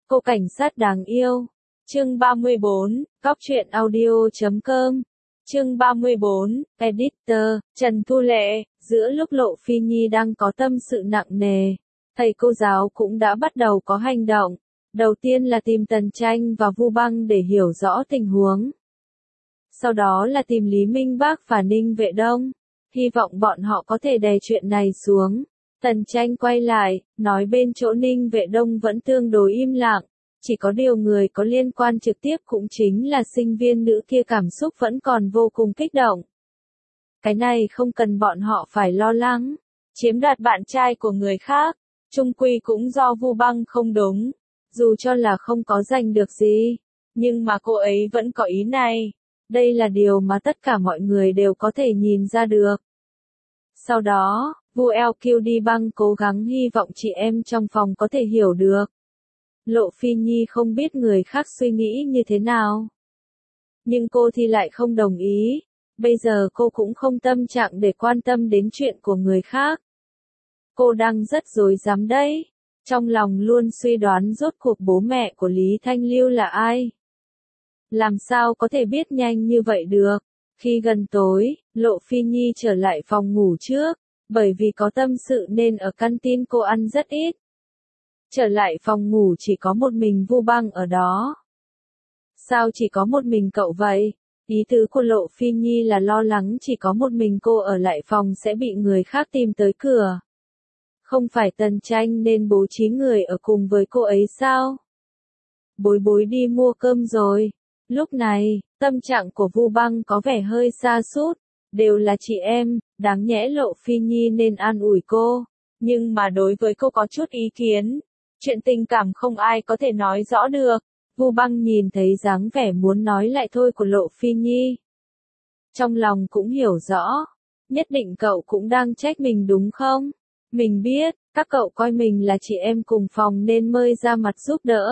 Cô cảnh sát đáng yêu. Chương 34, Cóc truyện audio.com. Chương 34, Editor, Trần Thu Lệ. Giữa lúc Lộ Phi Nhi đang có tâm sự nặng nề, thầy cô giáo cũng đã bắt đầu có hành động. Đầu tiên là tìm Tần Tranh và Vu Băng để hiểu rõ tình huống. Sau đó là tìm Lý Minh Bác và Ninh Vệ Đông. Hy vọng bọn họ có thể đè chuyện này xuống. Tần Tranh quay lại, nói bên chỗ Ninh Vệ Đông vẫn tương đối im lặng. Chỉ có điều người có liên quan trực tiếp cũng chính là sinh viên nữ kia cảm xúc vẫn còn vô cùng kích động. Cái này không cần bọn họ phải lo lắng. Chiếm đoạt bạn trai của người khác, chung quy cũng do Vu Băng không đúng. Dù cho là không có giành được gì, nhưng mà cô ấy vẫn có ý này. Đây là điều mà tất cả mọi người đều có thể nhìn ra được. Sau đó, Vu LQ đi Băng cố gắng hy vọng chị em trong phòng có thể hiểu được. Lộ Phi Nhi không biết người khác suy nghĩ như thế nào. Nhưng cô thì lại không đồng ý. Bây giờ cô cũng không tâm trạng để quan tâm đến chuyện của người khác. Cô đang rất rối rắm đấy. Trong lòng luôn suy đoán rốt cuộc bố mẹ của Lý Thanh Lưu là ai. Làm sao có thể biết nhanh như vậy được. Khi gần tối, Lộ Phi Nhi trở lại phòng ngủ trước. Bởi vì có tâm sự nên ở canteen cô ăn rất ít. Trở lại phòng ngủ chỉ có một mình Vu Băng ở đó. Sao chỉ có một mình cậu vậy? Ý tứ của Lộ Phi Nhi là lo lắng chỉ có một mình cô ở lại phòng sẽ bị người khác tìm tới cửa. Không phải Tần Tranh nên bố trí người ở cùng với cô ấy sao? Bối bối đi mua cơm rồi. Lúc này, tâm trạng của Vu Băng có vẻ hơi sa sút. Đều là chị em, đáng nhẽ Lộ Phi Nhi nên an ủi cô. Nhưng mà đối với cô có chút ý kiến. Chuyện tình cảm không ai có thể nói rõ được. Vu Băng nhìn thấy dáng vẻ muốn nói lại thôi của Lộ Phi Nhi. Trong lòng cũng hiểu rõ. Nhất định cậu cũng đang trách mình đúng không? Mình biết, các cậu coi mình là chị em cùng phòng nên mới ra mặt giúp đỡ.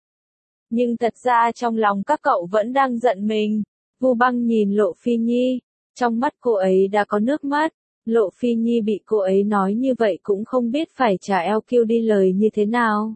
Nhưng thật ra trong lòng các cậu vẫn đang giận mình. Vu Băng nhìn Lộ Phi Nhi. Trong mắt cô ấy đã có nước mắt. Lộ Phi Nhi bị cô ấy nói như vậy cũng không biết phải trả LQ đi lời như thế nào.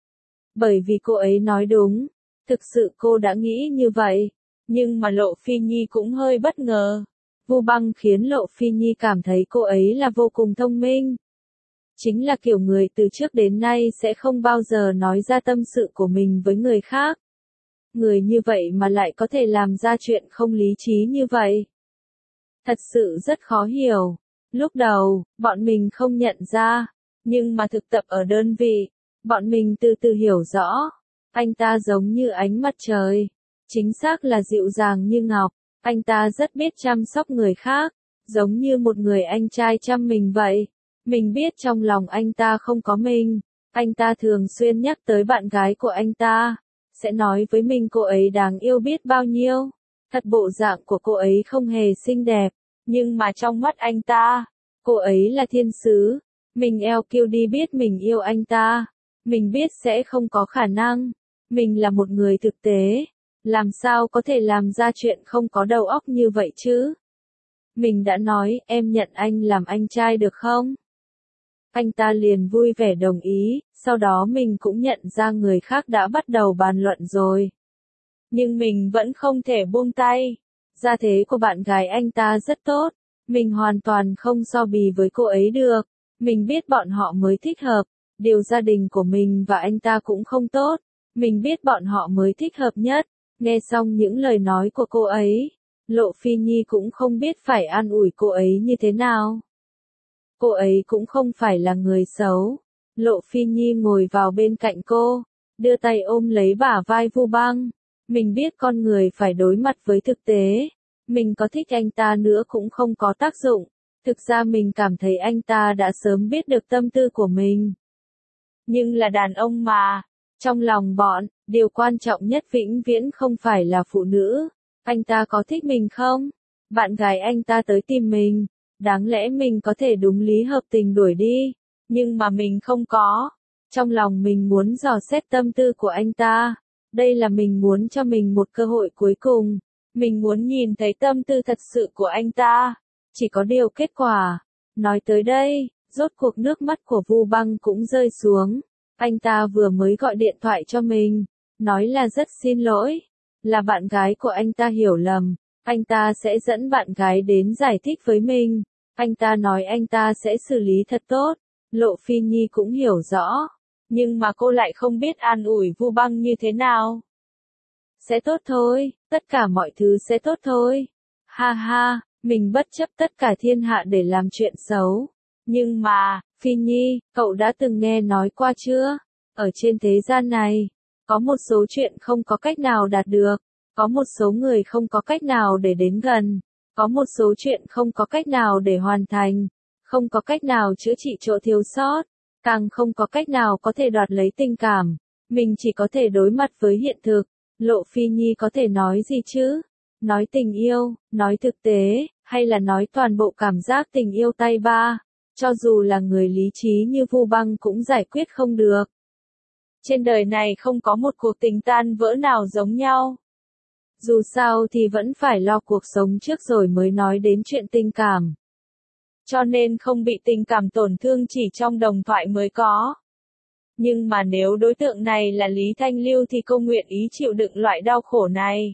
Bởi vì cô ấy nói đúng. Thực sự cô đã nghĩ như vậy. Nhưng mà Lộ Phi Nhi cũng hơi bất ngờ. Vu Băng khiến Lộ Phi Nhi cảm thấy cô ấy là vô cùng thông minh. Chính là kiểu người từ trước đến nay sẽ không bao giờ nói ra tâm sự của mình với người khác. Người như vậy mà lại có thể làm ra chuyện không lý trí như vậy. Thật sự rất khó hiểu. Lúc đầu, bọn mình không nhận ra. Nhưng mà thực tập ở đơn vị, bọn mình từ từ hiểu rõ. Anh ta giống như ánh mặt trời. Chính xác là dịu dàng như ngọc. Anh ta rất biết chăm sóc người khác. Giống như một người anh trai chăm mình vậy. Mình biết trong lòng anh ta không có mình. Anh ta thường xuyên nhắc tới bạn gái của anh ta. Sẽ nói với mình cô ấy đáng yêu biết bao nhiêu. Thật bộ dạng của cô ấy không hề xinh đẹp. Nhưng mà trong mắt anh ta, cô ấy là thiên sứ. Mình LQ đi biết mình yêu anh ta. Mình biết sẽ không có khả năng. Mình là một người thực tế. Làm sao có thể làm ra chuyện không có đầu óc như vậy chứ? Mình đã nói em nhận anh làm anh trai được không? Anh ta liền vui vẻ đồng ý. Sau đó mình cũng nhận ra người khác đã bắt đầu bàn luận rồi. Nhưng mình vẫn không thể buông tay. Gia thế của bạn gái anh ta rất tốt. Mình hoàn toàn không so bì với cô ấy được. Mình biết bọn họ mới thích hợp. Điều gia đình của mình và anh ta cũng không tốt. Mình biết bọn họ mới thích hợp nhất. Nghe xong những lời nói của cô ấy, Lộ Phi Nhi cũng không biết phải an ủi cô ấy như thế nào. Cô ấy cũng không phải là người xấu. Lộ Phi Nhi ngồi vào bên cạnh cô, đưa tay ôm lấy bả vai Vu Băng. Mình biết con người phải đối mặt với thực tế. Mình có thích anh ta nữa cũng không có tác dụng. Thực ra mình cảm thấy anh ta đã sớm biết được tâm tư của mình. Nhưng là đàn ông mà. Trong lòng bọn, điều quan trọng nhất vĩnh viễn không phải là phụ nữ. Anh ta có thích mình không? Bạn gái anh ta tới tìm mình. Đáng lẽ mình có thể đúng lý hợp tình đuổi đi. Nhưng mà mình không có. Trong lòng mình muốn dò xét tâm tư của anh ta. Đây là mình muốn cho mình một cơ hội cuối cùng. Mình muốn nhìn thấy tâm tư thật sự của anh ta. Chỉ có điều kết quả. Nói tới đây, rốt cuộc nước mắt của Vu Băng cũng rơi xuống. Anh ta vừa mới gọi điện thoại cho mình, nói là rất xin lỗi, là bạn gái của anh ta hiểu lầm, anh ta sẽ dẫn bạn gái đến giải thích với mình, anh ta nói anh ta sẽ xử lý thật tốt, Lộ Phi Nhi cũng hiểu rõ, nhưng mà cô lại không biết an ủi Vu Băng như thế nào. Sẽ tốt thôi, tất cả mọi thứ sẽ tốt thôi. Ha ha, mình bất chấp tất cả thiên hạ để làm chuyện xấu. Nhưng mà, Phi Nhi, cậu đã từng nghe nói qua chưa? Ở trên thế gian này, có một số chuyện không có cách nào đạt được, có một số người không có cách nào để đến gần, có một số chuyện không có cách nào để hoàn thành, không có cách nào chữa trị chỗ thiếu sót, càng không có cách nào có thể đoạt lấy tình cảm. Mình chỉ có thể đối mặt với hiện thực. Lộ Phi Nhi có thể nói gì chứ? Nói tình yêu, nói thực tế, hay là nói toàn bộ cảm giác tình yêu tay ba? Cho dù là người lý trí như Vu Băng cũng giải quyết không được. Trên đời này không có một cuộc tình tan vỡ nào giống nhau. Dù sao thì vẫn phải lo cuộc sống trước rồi mới nói đến chuyện tình cảm. Cho nên không bị tình cảm tổn thương chỉ trong đồng thoại mới có. Nhưng mà nếu đối tượng này là Lý Thanh Lưu thì cô nguyện ý chịu đựng loại đau khổ này.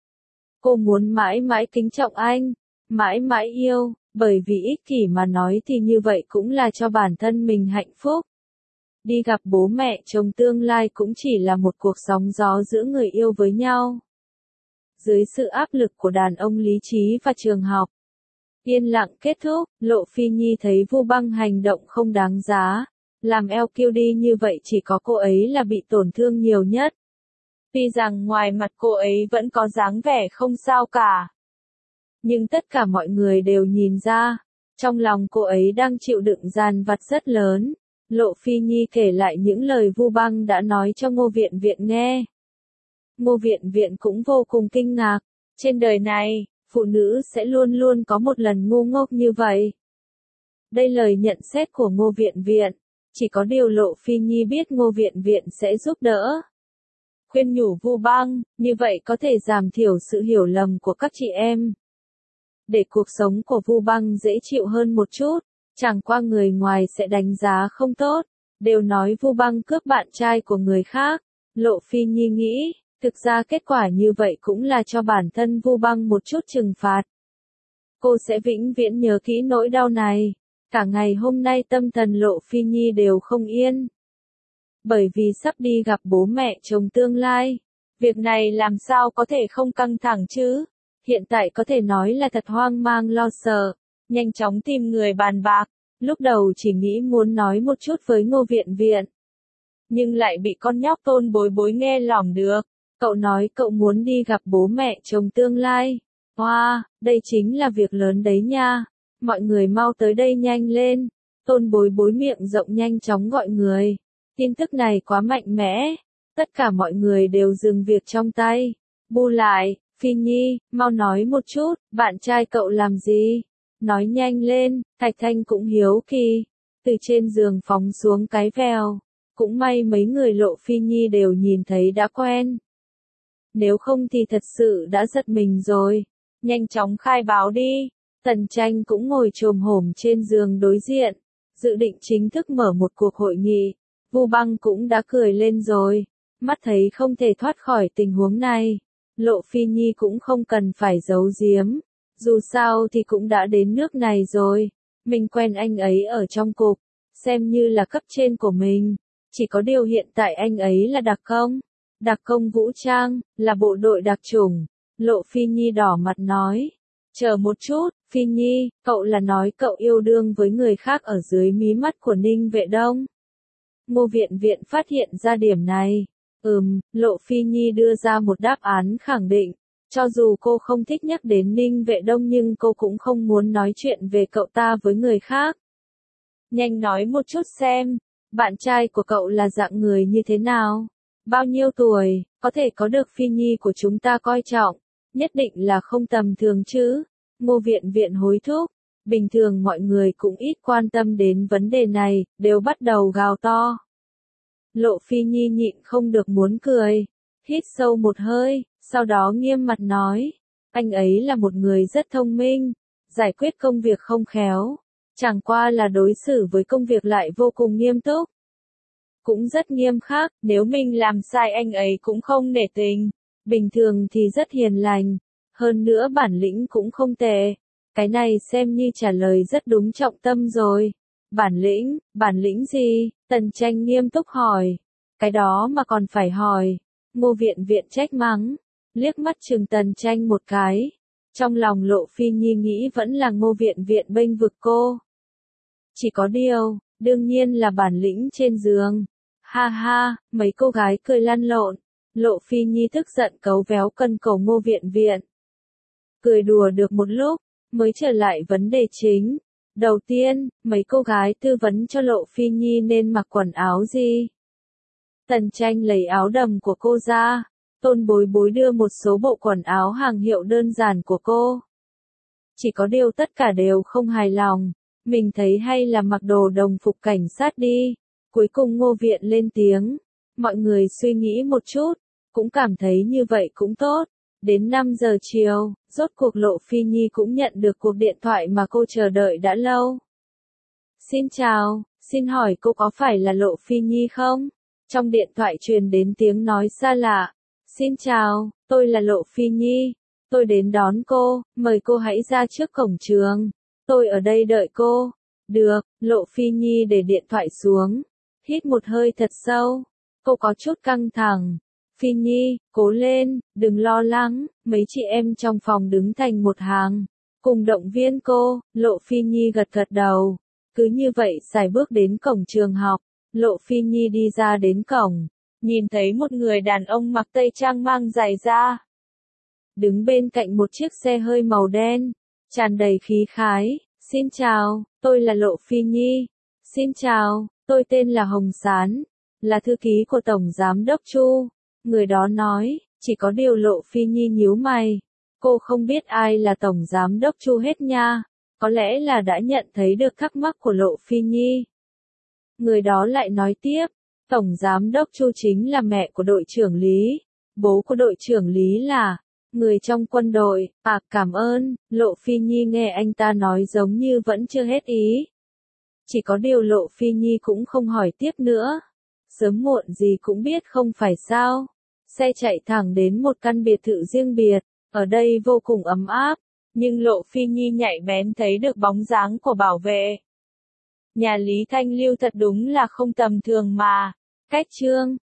Cô muốn mãi mãi kính trọng anh, mãi mãi yêu, bởi vì ích kỷ mà nói thì như vậy cũng là cho bản thân mình hạnh phúc. Đi gặp bố mẹ chồng tương lai cũng chỉ là một cuộc sóng gió giữa người yêu với nhau. Dưới sự áp lực của đàn ông lý trí và trường học. Yên lặng kết thúc, Lộ Phi Nhi thấy Vu Băng hành động không đáng giá. Làm LQD như vậy chỉ có cô ấy là bị tổn thương nhiều nhất. Tuy rằng ngoài mặt cô ấy vẫn có dáng vẻ không sao cả. Nhưng tất cả mọi người đều nhìn ra, trong lòng cô ấy đang chịu đựng dằn vặt rất lớn. Lộ Phi Nhi kể lại những lời Vu Băng đã nói cho Ngô Viện Viện nghe. Ngô Viện Viện cũng vô cùng kinh ngạc. Trên đời này, phụ nữ sẽ luôn luôn có một lần ngu ngốc như vậy. Đây lời nhận xét của Ngô Viện Viện. Chỉ có điều Lộ Phi Nhi biết Ngô Viện Viện sẽ giúp đỡ. Khuyên nhủ Vu Băng, như vậy có thể giảm thiểu sự hiểu lầm của các chị em. Để cuộc sống của Vu Băng dễ chịu hơn một chút, chẳng qua người ngoài sẽ đánh giá không tốt, đều nói Vu Băng cướp bạn trai của người khác. Lộ Phi Nhi nghĩ, thực ra kết quả như vậy cũng là cho bản thân Vu Băng một chút trừng phạt. Cô sẽ vĩnh viễn nhớ kỹ nỗi đau này. Cả ngày hôm nay tâm thần Lộ Phi Nhi đều không yên. Bởi vì sắp đi gặp bố mẹ chồng tương lai. Việc này làm sao có thể không căng thẳng chứ? Hiện tại có thể nói là thật hoang mang lo sợ. Nhanh chóng tìm người bàn bạc. Lúc đầu chỉ nghĩ muốn nói một chút với Ngô Viện Viện. Nhưng lại bị con nhóc Tôn Bối Bối nghe lỏm được. Cậu nói cậu muốn đi gặp bố mẹ chồng tương lai. Wow, đây chính là việc lớn đấy nha. Mọi người mau tới đây nhanh lên. Tôn Bối Bối miệng rộng nhanh chóng gọi người. Tin tức này quá mạnh mẽ. Tất cả mọi người đều dừng việc trong tay. Bu lại, Phi Nhi, mau nói một chút, bạn trai cậu làm gì? Nói nhanh lên, Thạch Thanh cũng hiếu kỳ. Từ trên giường phóng xuống cái vèo. Cũng may mấy người Lộ Phi Nhi đều nhìn thấy đã quen. Nếu không thì thật sự đã giật mình rồi. Nhanh chóng khai báo đi. Tần Tranh cũng ngồi chồm hổm trên giường đối diện, dự định chính thức mở một cuộc hội nghị. Vu Băng cũng đã cười lên rồi, mắt thấy không thể thoát khỏi tình huống này. Lộ Phi Nhi cũng không cần phải giấu giếm, dù sao thì cũng đã đến nước này rồi. Mình quen anh ấy ở trong cục, xem như là cấp trên của mình. Chỉ có điều hiện tại anh ấy là đặc công vũ trang, là bộ đội đặc chủng. Lộ Phi Nhi đỏ mặt nói. Chờ một chút, Phi Nhi, cậu là nói cậu yêu đương với người khác ở dưới mí mắt của Ninh Vệ Đông. Ngô Viện Viện phát hiện ra điểm này. Lộ Phi Nhi đưa ra một đáp án khẳng định. Cho dù cô không thích nhắc đến Ninh Vệ Đông nhưng cô cũng không muốn nói chuyện về cậu ta với người khác. Nhanh nói một chút xem, bạn trai của cậu là dạng người như thế nào? Bao nhiêu tuổi, có thể có được Phi Nhi của chúng ta coi trọng? Nhất định là không tầm thường chứ. Ngô Viện Viện hối thúc. Bình thường mọi người cũng ít quan tâm đến vấn đề này, đều bắt đầu gào to. Lộ Phi Nhi nhịn không được muốn cười. Hít sâu một hơi, sau đó nghiêm mặt nói. Anh ấy là một người rất thông minh, giải quyết công việc không khéo. Chẳng qua là đối xử với công việc lại vô cùng nghiêm túc. cũng rất nghiêm khắc, nếu mình làm sai anh ấy cũng không nể tình. Bình thường thì rất hiền lành, hơn nữa bản lĩnh cũng không tệ. Cái này xem như trả lời rất đúng trọng tâm rồi. Bản lĩnh gì? Tần Tranh nghiêm túc hỏi. Cái đó mà còn phải hỏi. Ngô Viện Viện trách mắng, liếc mắt chừng Tần Tranh một cái. Trong lòng Lộ Phi Nhi nghĩ vẫn là Ngô Viện Viện bênh vực cô. Chỉ có điều, đương nhiên là bản lĩnh trên giường. Ha ha, mấy cô gái cười lăn lộn. Lộ Phi Nhi tức giận cấu véo cân cổ Ngô Viện Viện. Cười đùa được một lúc, mới trở lại vấn đề chính. Đầu tiên, mấy cô gái tư vấn cho Lộ Phi Nhi nên mặc quần áo gì. Tần Tranh lấy áo đầm của cô ra. Tôn Bối Bối đưa một số bộ quần áo hàng hiệu đơn giản của cô. Chỉ có điều tất cả đều không hài lòng. Mình thấy hay là mặc đồ đồng phục cảnh sát đi. Cuối cùng Ngô Viện lên tiếng. Mọi người suy nghĩ một chút, cũng cảm thấy như vậy cũng tốt. Đến 5 giờ chiều, rốt cuộc Lộ Phi Nhi cũng nhận được cuộc điện thoại mà cô chờ đợi đã lâu. Xin chào, xin hỏi cô có phải là Lộ Phi Nhi không? Trong điện thoại truyền đến tiếng nói xa lạ. Xin chào, tôi là Lộ Phi Nhi. Tôi đến đón cô, mời cô hãy ra trước cổng trường. Tôi ở đây đợi cô. Được, Lộ Phi Nhi để điện thoại xuống. Hít một hơi thật sâu. Cô có chút căng thẳng. Phi Nhi, cố lên, đừng lo lắng. Mấy chị em trong phòng đứng thành một hàng. Cùng động viên cô, Lộ Phi Nhi gật gật đầu. Cứ như vậy xài bước đến cổng trường học. Lộ Phi Nhi đi ra đến cổng. Nhìn thấy một người đàn ông mặc tây trang mang giày da. Đứng bên cạnh một chiếc xe hơi màu đen. Tràn đầy khí khái. Xin chào, tôi là Lộ Phi Nhi. Xin chào, tôi tên là Hồng Sán. Là thư ký của Tổng Giám đốc Chu. Người đó nói, chỉ có điều Lộ Phi Nhi nhíu mày. Cô không biết ai là Tổng Giám đốc Chu hết nha. Có lẽ là đã nhận thấy được thắc mắc của Lộ Phi Nhi. Người đó lại nói tiếp, Tổng Giám đốc Chu chính là mẹ của đội trưởng Lý. Bố của đội trưởng Lý là người trong quân đội. À, cảm ơn. Lộ Phi Nhi nghe anh ta nói giống như vẫn chưa hết ý. Chỉ có điều Lộ Phi Nhi cũng không hỏi tiếp nữa. Sớm muộn gì cũng biết không phải sao. Xe chạy thẳng đến một căn biệt thự riêng biệt. Ở đây vô cùng ấm áp. Nhưng Lộ Phi Nhi nhạy bén thấy được bóng dáng của bảo vệ. Nhà Lý Thanh Lưu thật đúng là không tầm thường mà. Cách chương